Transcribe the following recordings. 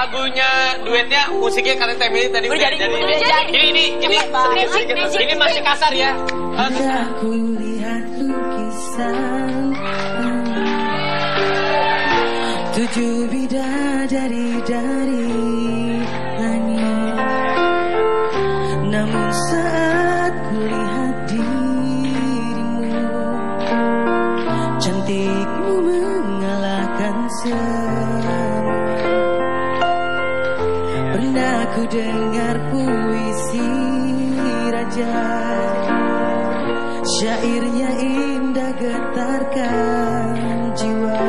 lagunya duetnya musiknya karena Temili tadi udah jadi. Ini masih kasar ya. Aku lihat lukisan 7 bidadari dari langit, namun saat kulihat dirimu, cantikmu mengalahkan semua. Pernah ku dengar puisi raja, syairnya indah getarkan jiwa,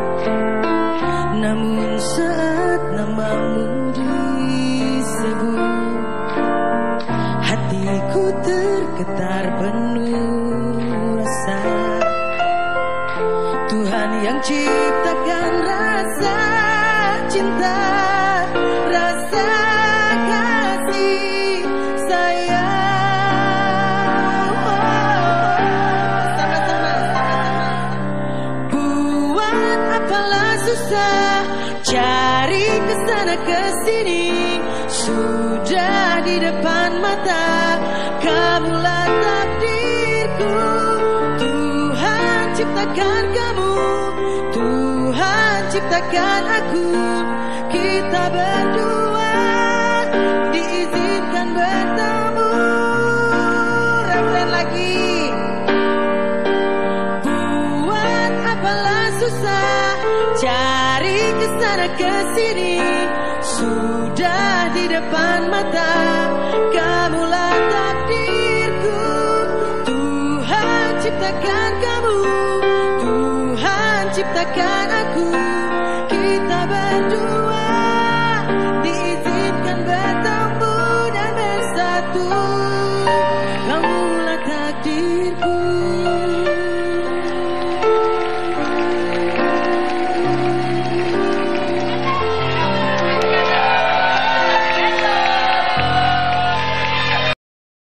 namun saat namamu disebut, hatiku tergetar penuh rasa. Tuhan yang ciptakan rasa cinta, rasa kasih sayang. Sama-sama. Buat apalah susah cari kesana kesini, sudah di depan mata, kamulah takdirku. Tuhan ciptakan kamu, Tuhan ciptakan aku, kita berdua diizinkan bertemu. Refren lagi. Buat apalah susah cari kesana kesini, sudah di depan mata, kamulah takdirku. Tuhan ciptakan kamu, Tuhan ciptakan aku,